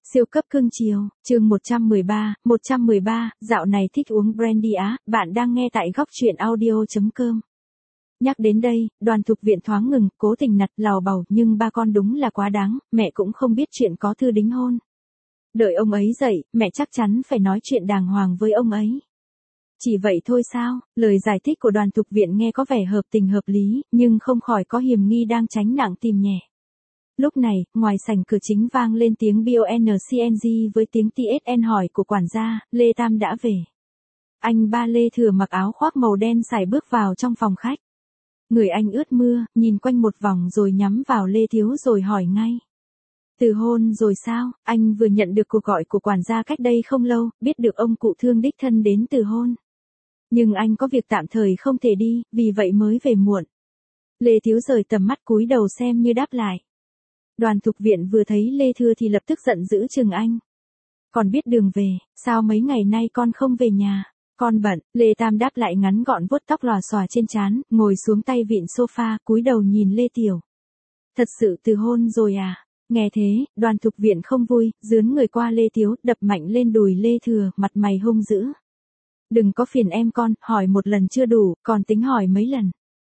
Siêu cấp cưng chiều, chương 113, dạo này thích uống brandy á, bạn đang nghe tại góc truyện audio.com. Nhắc đến đây, Đoàn Thục Viện thoáng ngừng, cố tình nặt lào bầu, nhưng ba con đúng là quá đáng, mẹ cũng không biết chuyện có thư đính hôn. Đợi ông ấy dậy, mẹ chắc chắn phải nói chuyện đàng hoàng với ông ấy. Chỉ vậy thôi sao? Lời giải thích của Đoàn Thục Viện nghe có vẻ hợp tình hợp lý, nhưng không khỏi có hiềm nghi đang tránh nặng tìm nhẹ. Lúc này, ngoài sảnh cửa chính vang lên tiếng BONCNG với tiếng TSN hỏi của quản gia, Lê Tam đã về. Anh ba Lê Thừa mặc áo khoác màu đen sải bước vào trong phòng khách. Người anh ướt mưa, nhìn quanh một vòng rồi nhắm vào Lê Thiếu rồi hỏi ngay. Từ hôn rồi sao? Anh vừa nhận được cuộc gọi của quản gia cách đây không lâu, biết được ông cụ Thương đích thân đến từ hôn. Nhưng anh có việc tạm thời không thể đi, vì vậy mới về muộn. Lê Thiếu rời tầm mắt cúi đầu xem như đáp lại. Đoàn Thục Viện vừa thấy Lê Thừa thì lập tức giận dữ chừng anh. Còn biết đường về, sao mấy ngày nay con không về nhà? Con bận, Lê Tam đáp lại ngắn gọn vuốt tóc lòa xòa trên trán, ngồi xuống tay vịn sofa, cúi đầu nhìn Lê Tiểu. Thật sự từ hôn rồi à? Nghe thế, Đoàn Thục Viện không vui, dướn người qua Lê Thiếu, đập mạnh lên đùi Lê Thừa, mặt mày hung dữ. Đừng có phiền em con, hỏi một lần chưa đủ, còn tính hỏi mấy lần.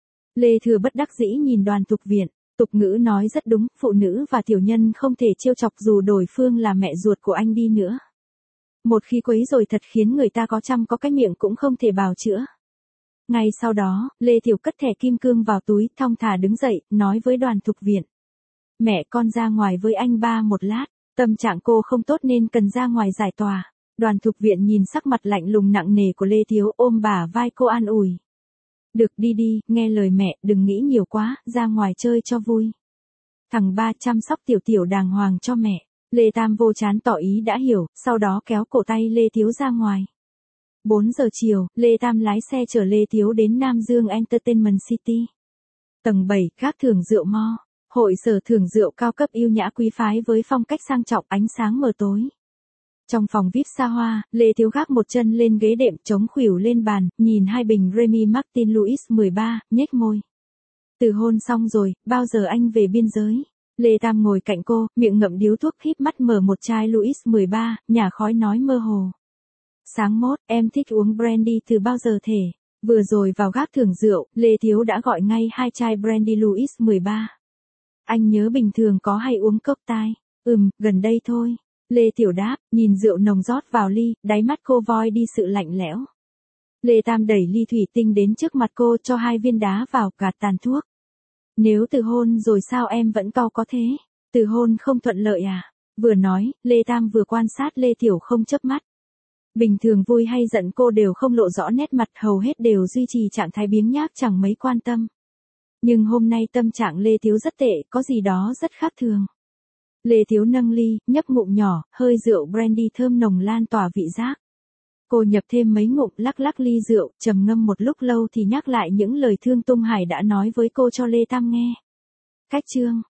Lê Thừa bất đắc dĩ nhìn Đoàn Thục Viện. Tục ngữ nói rất đúng, phụ nữ và tiểu nhân không thể trêu chọc dù đối phương là mẹ ruột của anh đi nữa. Một khi quấy rồi thật khiến người ta có trăm có cái miệng cũng không thể bào chữa. Ngay sau đó, Lê Tiểu cất thẻ kim cương vào túi, thong thả đứng dậy, nói với Đoàn Thục Viện. Mẹ con ra ngoài với anh ba một lát, tâm trạng cô không tốt nên cần ra ngoài giải tỏa. Đoàn Thục Viện nhìn sắc mặt lạnh lùng nặng nề của Lê Thiếu ôm bả vai cô an ủi. Được đi đi, nghe lời mẹ, đừng nghĩ nhiều quá, ra ngoài chơi cho vui. Thằng ba chăm sóc Tiểu Tiểu đàng hoàng cho mẹ. Lê Tam vô chán tỏ ý đã hiểu, sau đó kéo cổ tay Lê Thiếu ra ngoài. 4 giờ chiều, Lê Tam lái xe chở Lê Thiếu đến Nam Dương Entertainment City. Tầng 7, gác thưởng rượu Mo. Hội sở thưởng rượu cao cấp yêu nhã quý phái với phong cách sang trọng ánh sáng mờ tối. Trong phòng VIP xa hoa, Lê Thiếu gác một chân lên ghế đệm chống khuỷu lên bàn, nhìn hai bình Remy Martin Louis 13, nhếch môi. Từ hôn xong rồi, bao giờ anh về biên giới? Lê Tam ngồi cạnh cô, miệng ngậm điếu thuốc híp mắt mở một chai Louis 13, nhả khói nói mơ hồ. Sáng mốt, em thích uống brandy từ bao giờ thể? Vừa rồi vào gác thưởng rượu, Lê Thiếu đã gọi ngay 2 chai brandy Louis 13. Anh nhớ bình thường có hay uống cocktail. Gần đây thôi. Lê Tiểu đáp, nhìn rượu nồng rót vào ly, đáy mắt cô voi đi sự lạnh lẽo. Lê Tam đẩy ly thủy tinh đến trước mặt cô cho 2 viên đá vào, gạt tàn thuốc. Nếu từ hôn rồi sao em vẫn cau có thế? Từ hôn không thuận lợi à? Vừa nói, Lê Tam vừa quan sát Lê Tiểu không chớp mắt. Bình thường vui hay giận cô đều không lộ rõ nét mặt, hầu hết đều duy trì trạng thái biếng nhác chẳng mấy quan tâm. Nhưng hôm nay tâm trạng Lê Thiếu rất tệ, có gì đó rất khác thường. Lê Thiếu nâng ly, nhấp ngụm nhỏ, hơi rượu brandy thơm nồng lan tỏa vị giác. Cô nhập thêm mấy ngụm, lắc lắc ly rượu, trầm ngâm một lúc lâu thì nhắc lại những lời Thương Tung Hải đã nói với cô cho Lê Tam nghe. Cách chương